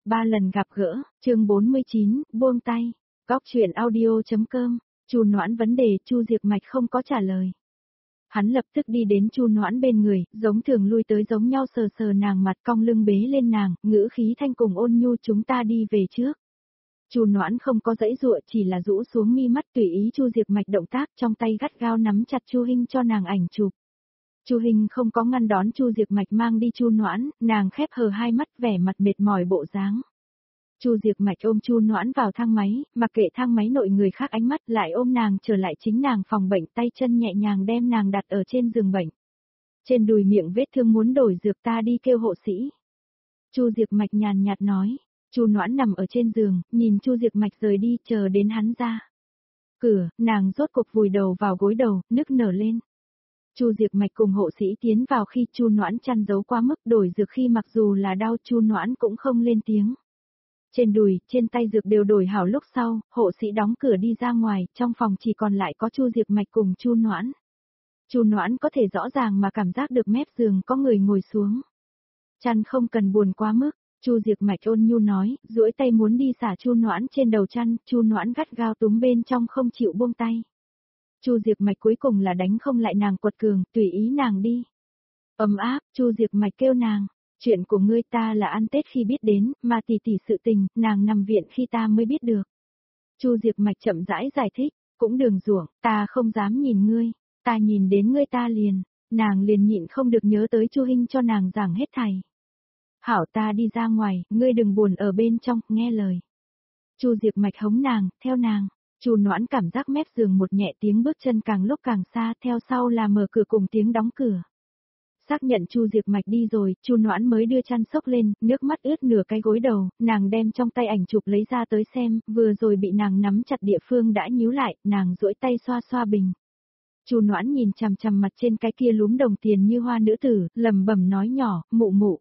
Ba lần gặp gỡ, chương 49, buông tay. Góc truyện audio.com. Chu Noãn vấn đề, Chu Diệp Mạch không có trả lời. Hắn lập tức đi đến Chu Noãn bên người, giống thường lui tới giống nhau sờ sờ nàng mặt, cong lưng bế lên nàng, ngữ khí thanh cùng ôn nhu, chúng ta đi về trước. Chu Noãn không có giãy giụa, chỉ là rũ xuống mi mắt tùy ý Chu Diệp Mạch động tác, trong tay gắt gao nắm chặt Chu Hinh cho nàng ảnh chụp. Chu Hinh không có ngăn đón Chu Diệp Mạch mang đi Chu Noãn, nàng khép hờ hai mắt vẻ mặt mệt mỏi bộ dáng. Chu Diệp Mạch ôm Chu Noãn vào thang máy, mặc kệ thang máy nội người khác ánh mắt, lại ôm nàng trở lại chính nàng phòng bệnh, tay chân nhẹ nhàng đem nàng đặt ở trên giường bệnh. Trên đùi miệng vết thương muốn đổi dược, ta đi kêu hộ sĩ. Chu Diệp Mạch nhàn nhạt nói. Chu Noãn nằm ở trên giường, nhìn Chu Diệp Mạch rời đi, chờ đến hắn ra cửa, nàng rốt cục vùi đầu vào gối đầu, nức nở lên. Chu Diệp Mạch cùng hộ sĩ tiến vào khi Chu Noãn chăn giấu quá mức, đổi dược khi mặc dù là đau, Chu Noãn cũng không lên tiếng. Trên đùi, trên tay dược đều đổi hảo lúc sau, hộ sĩ đóng cửa đi ra ngoài, trong phòng chỉ còn lại có Chu Diệp Mạch cùng Chu Noãn. Chu Noãn có thể rõ ràng mà cảm giác được mép giường có người ngồi xuống. Chăn không cần buồn quá mức, Chu Diệp Mạch ôn nhu nói, duỗi tay muốn đi xả Chu Noãn trên đầu chăn, Chu Noãn gắt gao túm bên trong không chịu buông tay. Chu Diệp Mạch cuối cùng là đánh không lại nàng, quật cường, tùy ý nàng đi. Ấm áp, Chu Diệp Mạch kêu nàng, chuyện của ngươi ta là ăn Tết khi biết đến, mà tỷ tỷ sự tình, nàng nằm viện khi ta mới biết được. Chu Diệp Mạch chậm rãi giải thích, cũng đừng ruộng, ta không dám nhìn ngươi, ta nhìn đến ngươi ta liền, nàng liền nhịn không được nhớ tới Chu Hinh cho nàng giảng hết thảy. Hảo, ta đi ra ngoài, ngươi đừng buồn ở bên trong, nghe lời. Chu Diệp Mạch hống nàng, theo nàng. Chu Noãn cảm giác mép giường một nhẹ tiếng bước chân càng lúc càng xa, theo sau là mở cửa cùng tiếng đóng cửa. Xác nhận Chu Diệp Mạch đi rồi, Chu Noãn mới đưa chăn xốc lên, nước mắt ướt nửa cái gối đầu, nàng đem trong tay ảnh chụp lấy ra tới xem, vừa rồi bị nàng nắm chặt địa phương đã nhíu lại, nàng duỗi tay xoa xoa bình. Chu Noãn nhìn chằm chằm mặt trên cái kia lúm đồng tiền như hoa nữ tử, lẩm bẩm nói nhỏ, mụ mụ.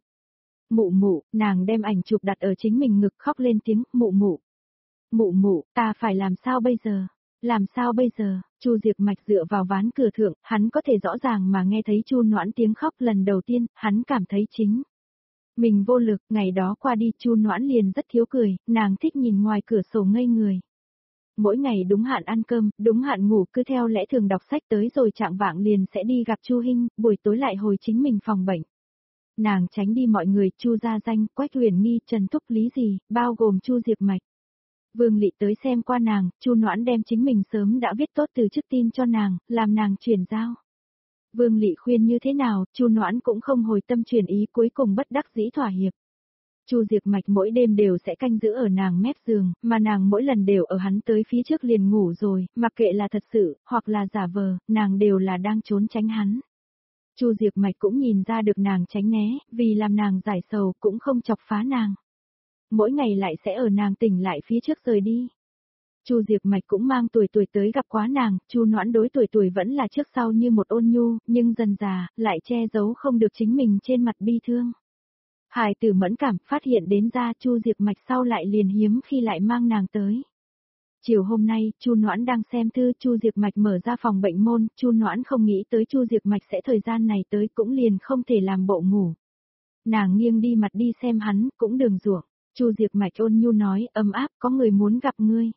Mụ mụ, nàng đem ảnh chụp đặt ở chính mình ngực, khóc lên tiếng, mụ mụ. Mụ mụ, ta phải làm sao bây giờ? Làm sao bây giờ? Chu Diệp Mạch dựa vào ván cửa thượng, hắn có thể rõ ràng mà nghe thấy Chu Noãn tiếng khóc lần đầu tiên, hắn cảm thấy chính mình vô lực, ngày đó qua đi Chu Noãn liền rất thiếu cười, nàng thích nhìn ngoài cửa sổ ngây người. Mỗi ngày đúng hạn ăn cơm, đúng hạn ngủ, cứ theo lẽ thường đọc sách tới rồi trạng vạng liền sẽ đi gặp Chu Hinh, buổi tối lại hồi chính mình phòng bệnh. Nàng tránh đi mọi người, Chu Gia Danh, Quách Huyền Nghi, Trần Thúc Lý gì, bao gồm Chu Diệp Mạch. Vương Lị tới xem qua nàng, Chu Noãn đem chính mình sớm đã viết tốt từ trước tin cho nàng, làm nàng chuyển giao. Vương Lị khuyên như thế nào, Chu Noãn cũng không hồi tâm chuyển ý, cuối cùng bất đắc dĩ thỏa hiệp. Chu Diệp Mạch mỗi đêm đều sẽ canh giữ ở nàng mép giường, mà nàng mỗi lần đều ở hắn tới phía trước liền ngủ rồi, mặc kệ là thật sự, hoặc là giả vờ, nàng đều là đang trốn tránh hắn. Chu Diệp Mạch cũng nhìn ra được nàng tránh né, vì làm nàng giải sầu cũng không chọc phá nàng. Mỗi ngày lại sẽ ở nàng tỉnh lại phía trước rời đi. Chu Diệp Mạch cũng mang tuổi tới gặp quá nàng, Chu Noãn đối tuổi vẫn là trước sau như một ôn nhu, nhưng dần già, lại che giấu không được chính mình trên mặt bi thương. Hài tử mẫn cảm, phát hiện đến ra Chu Diệp Mạch sau lại liền hiếm khi lại mang nàng tới. Chiều hôm nay, Chu Noãn đang xem thư, Chu Diệp Mạch mở ra phòng bệnh môn, Chu Noãn không nghĩ tới Chu Diệp Mạch sẽ thời gian này tới, cũng liền không thể làm bộ ngủ. Nàng nghiêng đi mặt đi xem hắn, cũng đừng ruộng. Chu Diệp Mạch ôn nhu nói, ấm áp, có người muốn gặp ngươi.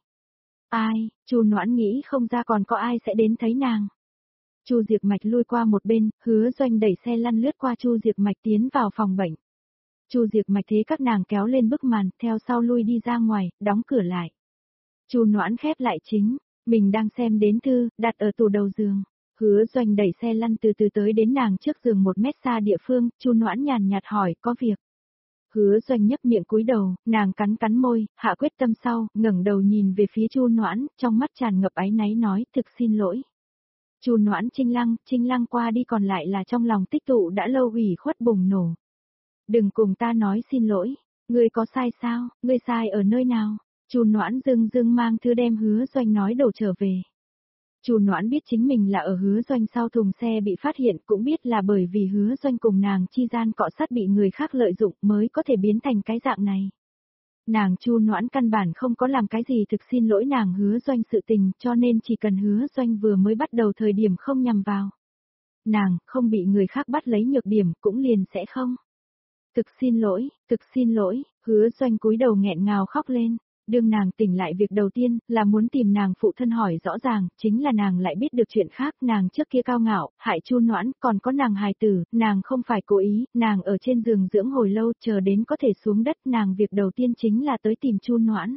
Ai? Chu Noãn nghĩ không ra còn có ai sẽ đến thấy nàng. Chu Diệp Mạch lui qua một bên, Hứa Doanh đẩy xe lăn lướt qua Chu Diệp Mạch tiến vào phòng bệnh. Chu Diệp Mạch thế các nàng kéo lên bức màn, theo sau lui đi ra ngoài, đóng cửa lại. Chu Noãn khép lại chính, mình đang xem đến thư, đặt ở tủ đầu giường. Hứa Doanh đẩy xe lăn từ từ tới đến nàng trước giường 1 mét xa địa phương, Chu Noãn nhàn nhạt hỏi, có việc. Hứa Doanh nhấp miệng cúi đầu, nàng cắn cắn môi, hạ quyết tâm sau, ngẩng đầu nhìn về phía Chu Noãn, trong mắt tràn ngập áy náy nói, thực xin lỗi. Chu Noãn Trinh lăng qua đi còn lại là trong lòng tích tụ đã lâu ủy khuất bùng nổ. Đừng cùng ta nói xin lỗi, ngươi có sai sao, ngươi sai ở nơi nào? Chu Noãn dưng mang thư đem Hứa Doanh nói đổ trở về. Chu Noãn biết chính mình là ở Hứa Doanh sau thùng xe bị phát hiện, cũng biết là bởi vì Hứa Doanh cùng nàng chi gian cọ sát bị người khác lợi dụng mới có thể biến thành cái dạng này. Nàng Chu Noãn căn bản không có làm cái gì thực xin lỗi nàng Hứa Doanh sự tình, cho nên chỉ cần Hứa Doanh vừa mới bắt đầu thời điểm không nhằm vào nàng, không bị người khác bắt lấy nhược điểm cũng liền sẽ không thực xin lỗi, Hứa Doanh cúi đầu nghẹn ngào khóc lên. Đương nàng tỉnh lại việc đầu tiên là muốn tìm nàng phụ thân hỏi rõ ràng, chính là nàng lại biết được chuyện khác, nàng trước kia cao ngạo, hại Chu Noãn, còn có nàng hài tử, nàng không phải cố ý, nàng ở trên giường dưỡng hồi lâu, chờ đến có thể xuống đất, nàng việc đầu tiên chính là tới tìm Chu Noãn.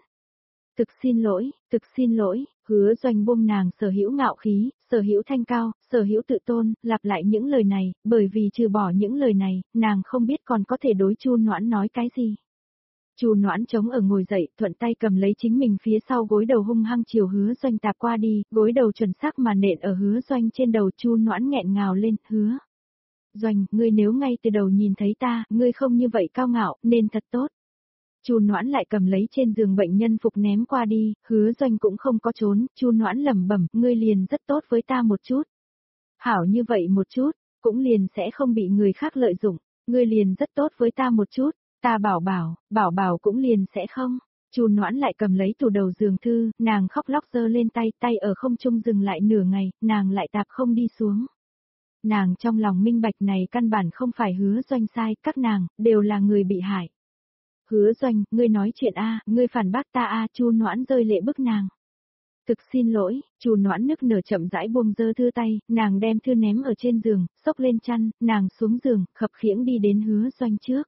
Thực xin lỗi, Hứa Doanh buông nàng sở hữu ngạo khí, sở hữu thanh cao, sở hữu tự tôn, lặp lại những lời này, bởi vì trừ bỏ những lời này, nàng không biết còn có thể đối Chu Noãn nói cái gì. Chu Noãn chống ở ngồi dậy, thuận tay cầm lấy chính mình phía sau gối đầu hung hăng chiều Hứa Doanh tạp qua đi, gối đầu chuẩn xác mà nện ở Hứa Doanh trên đầu. Chu Noãn nghẹn ngào lên, Hứa Doanh, ngươi nếu ngay từ đầu nhìn thấy ta, ngươi không như vậy cao ngạo, nên thật tốt. Chu Noãn lại cầm lấy trên giường bệnh nhân phục ném qua đi, Hứa Doanh cũng không có trốn, Chu Noãn lẩm bẩm, ngươi liền rất tốt với ta một chút. Hảo như vậy một chút, cũng liền sẽ không bị người khác lợi dụng, ngươi liền rất tốt với ta một chút. Ta bảo bảo cũng liền sẽ không. Chu Noãn lại cầm lấy tủ đầu giường thư, nàng khóc lóc giơ lên tay ở không trung dừng lại nửa ngày, nàng lại tạp không đi xuống. Nàng trong lòng minh bạch này căn bản không phải Hứa Doanh sai, các nàng đều là người bị hại. Hứa Doanh, ngươi nói chuyện a, ngươi phản bác ta a, Chu Noãn rơi lệ bức nàng. Thực xin lỗi, Chu Noãn nức nở chậm rãi buông dơ thư tay, nàng đem thư ném ở trên giường, xốc lên chăn, nàng xuống giường, khập khiễng đi đến Hứa Doanh trước.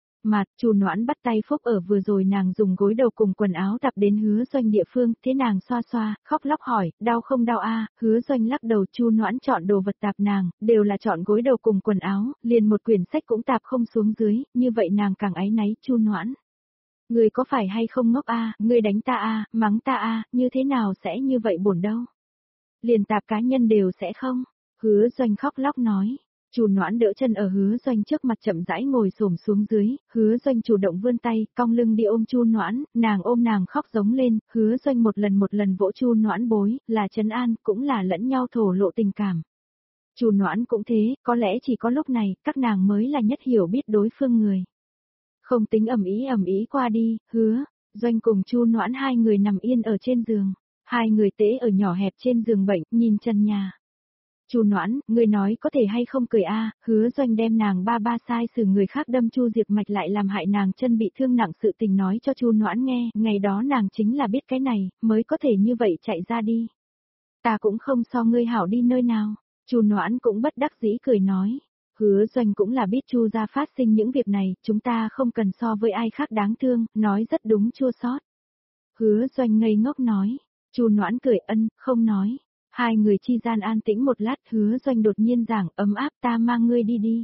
Chu Noãn bắt tay phúc ở vừa rồi nàng dùng gối đầu cùng quần áo tập đến Hứa Doanh địa phương, thế nàng xoa xoa, khóc lóc hỏi, đau không đau a? Hứa Doanh lắc đầu. Chu Noãn chọn đồ vật tạp nàng, đều là chọn gối đầu cùng quần áo, liền một quyển sách cũng tạp không xuống dưới, như vậy nàng càng áy náy. Chu Noãn, ngươi có phải hay không ngốc a? Ngươi đánh ta a, mắng ta a, như thế nào sẽ như vậy bổn đâu? Liền tạp cá nhân đều sẽ không? Hứa Doanh khóc lóc nói. Chu Noãn đỡ chân ở Hứa Doanh trước mặt chậm rãi ngồi xổm xuống dưới, Hứa Doanh chủ động vươn tay, cong lưng đi ôm Chu Noãn, nàng ôm nàng khóc giống lên, Hứa Doanh một lần vỗ Chu Noãn bối, là trấn an, cũng là lẫn nhau thổ lộ tình cảm. Chu Noãn cũng thế, có lẽ chỉ có lúc này, các nàng mới là nhất hiểu biết đối phương người. Không tính ầm ĩ qua đi, Hứa Doanh cùng Chu Noãn hai người nằm yên ở trên giường, hai người tễ ở nhỏ hẹp trên giường bệnh, nhìn trần nhà. Chu Noãn, ngươi nói có thể hay không cười a? Hứa Doanh đem nàng ba sai xử người khác đâm Chu Diệp Mạch lại làm hại nàng chân bị thương nặng sự tình nói cho Chu Noãn nghe, ngày đó nàng chính là biết cái này, mới có thể như vậy chạy ra đi. Ta cũng không so ngươi hảo đi nơi nào. Chu Noãn cũng bất đắc dĩ cười nói. Hứa Doanh cũng là biết Chu gia phát sinh những việc này, chúng ta không cần so với ai khác đáng thương, nói rất đúng chua xót. Hứa Doanh ngây ngốc nói. Chu Noãn cười không nói. Hai người chi gian an tĩnh một lát, Hứa Doanh đột nhiên giảng, ấm áp, ta mang ngươi đi.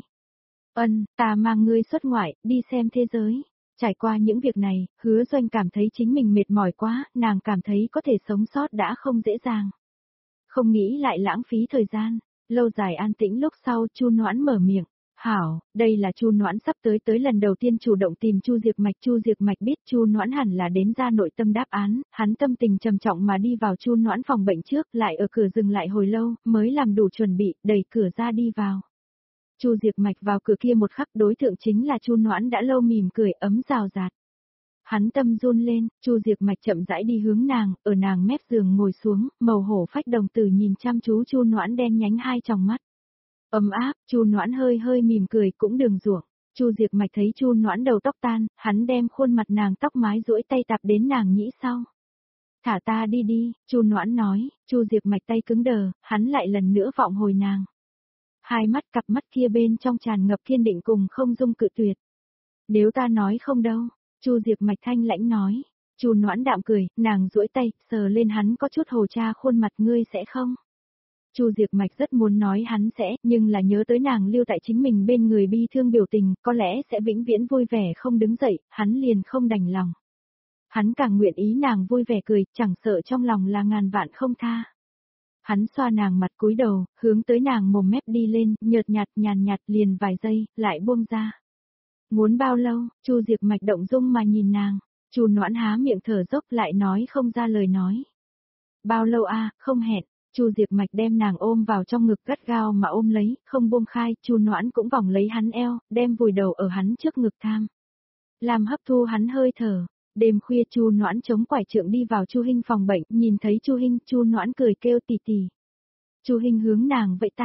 Ta mang ngươi xuất ngoại, đi xem thế giới. Trải qua những việc này, Hứa Doanh cảm thấy chính mình mệt mỏi quá, nàng cảm thấy có thể sống sót đã không dễ dàng. Không nghĩ lại lãng phí thời gian, lâu dài an tĩnh lúc sau Chu Noãn mở miệng. Hảo, đây là Chu Noãn sắp tới lần đầu tiên chủ động tìm Chu Diệp Mạch. Chu Diệp Mạch biết Chu Noãn hẳn là đến ra nội tâm đáp án, hắn tâm tình trầm trọng mà đi vào Chu Noãn phòng bệnh trước, lại ở cửa dừng lại hồi lâu, mới làm đủ chuẩn bị, đẩy cửa ra đi vào. Chu Diệp Mạch vào cửa kia một khắc, đối tượng chính là Chu Noãn đã lâu mỉm cười ấm rào rạt. Hắn tâm run lên, Chu Diệp Mạch chậm rãi đi hướng nàng, ở nàng mép giường ngồi xuống, màu hổ phách đồng tử nhìn chăm chú Chu Noãn đen nhánh hai tròng mắt. Ấm áp, Chu Noãn hơi mỉm cười, cũng đừng ruộng. Chu Diệp Mạch thấy Chu Noãn đầu tóc tan, hắn đem khuôn mặt nàng tóc mái duỗi tay tạp đến nàng nhĩ sau. Thả ta đi, Chu Noãn nói. Chu Diệp Mạch tay cứng đờ, hắn lại lần nữa vọng hồi nàng. Hai mắt cặp mắt kia bên trong tràn ngập kiên định cùng không dung cự tuyệt. Nếu ta nói không đâu, Chu Diệp Mạch thanh lãnh nói. Chu Noãn đạm cười, nàng duỗi tay, sờ lên hắn có chút hồ cha khuôn mặt, ngươi sẽ không? Chu Diệp Mạch rất muốn nói hắn sẽ, nhưng là nhớ tới nàng lưu tại chính mình bên người bi thương biểu tình, có lẽ sẽ vĩnh viễn vui vẻ không đứng dậy, hắn liền không đành lòng. Hắn càng nguyện ý nàng vui vẻ cười, chẳng sợ trong lòng là ngàn vạn không tha. Hắn xoa nàng mặt cúi đầu, hướng tới nàng mồm mép đi lên, nhợt nhạt nhàn nhạt liền vài giây, lại buông ra. Muốn bao lâu? Chu Diệp Mạch động dung mà nhìn nàng. Chu Noãn há miệng thở dốc lại nói không ra lời nói. Bao lâu a? Không hẹn. Chu Diệp Mạch đem nàng ôm vào trong ngực gắt gao mà ôm lấy, không buông khai. Chu Noãn cũng vòng lấy hắn eo, đem vùi đầu ở hắn trước ngực tham. Làm hấp thu hắn hơi thở. Đêm khuya Chu Noãn chống quải trượng đi vào Chu Hinh phòng bệnh, nhìn thấy Chu Hinh, Chu Noãn cười kêu tì tì. Chu Hinh hướng nàng vẫy tay.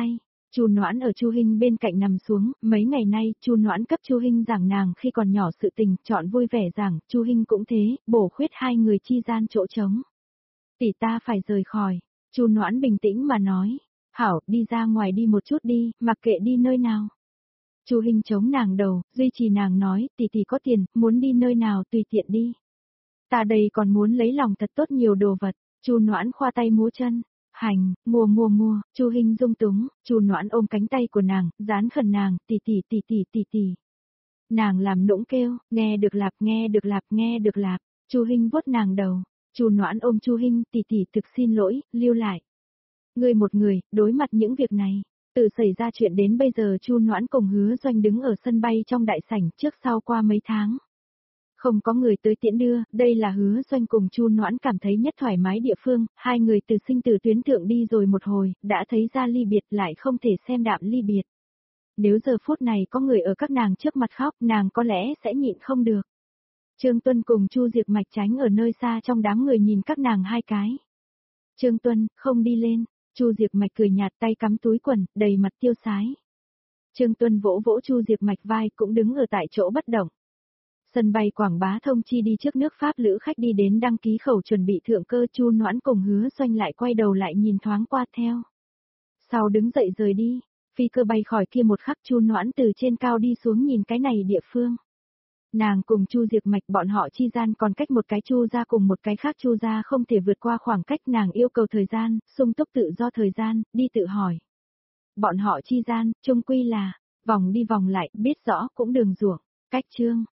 Chu Noãn ở Chu Hinh bên cạnh nằm xuống, mấy ngày nay, Chu Noãn cấp Chu Hinh giảng nàng khi còn nhỏ sự tình, chọn vui vẻ giảng, Chu Hinh cũng thế, bổ khuyết hai người chi gian chỗ trống. Tỷ ta phải rời khỏi, Chu Noãn bình tĩnh mà nói, hảo, đi ra ngoài đi một chút đi, mặc kệ đi nơi nào. Chu Hinh chống nàng đầu, duy trì nàng nói, tỷ có tiền, muốn đi nơi nào tùy tiện đi. Ta đây còn muốn lấy lòng thật tốt nhiều đồ vật, Chu Noãn khoa tay múa chân. Hành, mua, Chu Hinh dung túng, Chu Noãn ôm cánh tay của nàng, dán khẩn nàng, tỷ. Nàng làm nũng kêu, nghe được lạp, Chu Hinh vuốt nàng đầu, Chu Noãn ôm Chu Hinh, tỷ thực xin lỗi, lưu lại. Ngươi một người, đối mặt những việc này, từ xảy ra chuyện đến bây giờ Chu Noãn cùng Hứa Doanh đứng ở sân bay trong đại sảnh trước sau qua mấy tháng. Không có người tới tiễn đưa, đây là Hứa Doanh cùng Chu Noãn cảm thấy nhất thoải mái địa phương, hai người từ sinh tử tuyến thượng đi rồi một hồi, đã thấy ra ly biệt lại không thể xem đạm ly biệt. Nếu giờ phút này có người ở các nàng trước mặt khóc, nàng có lẽ sẽ nhịn không được. Trương Tuân cùng Chu Diệp Mạch tránh ở nơi xa trong đám người nhìn các nàng hai cái. Trương Tuân, không đi lên, Chu Diệp Mạch cười nhạt tay cắm túi quần, đầy mặt tiêu sái. Trương Tuân vỗ vỗ Chu Diệp Mạch vai cũng đứng ở tại chỗ bất động. Sân bay Quảng Bá thông chi đi trước nước Pháp lữ khách đi đến đăng ký khẩu chuẩn bị thượng cơ, Chu Noãn cùng Hứa Doanh lại quay đầu lại nhìn thoáng qua theo. Sau đứng dậy rời đi, phi cơ bay khỏi kia một khắc Chu Noãn từ trên cao đi xuống nhìn cái này địa phương. Nàng cùng Chu Diệp Mạch bọn họ chi gian còn cách một cái Chu gia cùng một cái khác Chu gia không thể vượt qua khoảng cách, nàng yêu cầu thời gian, sung túc tự do thời gian, đi tự hỏi. Bọn họ chi gian, chung quy là, vòng đi vòng lại, biết rõ cũng đường ruộng, cách chương.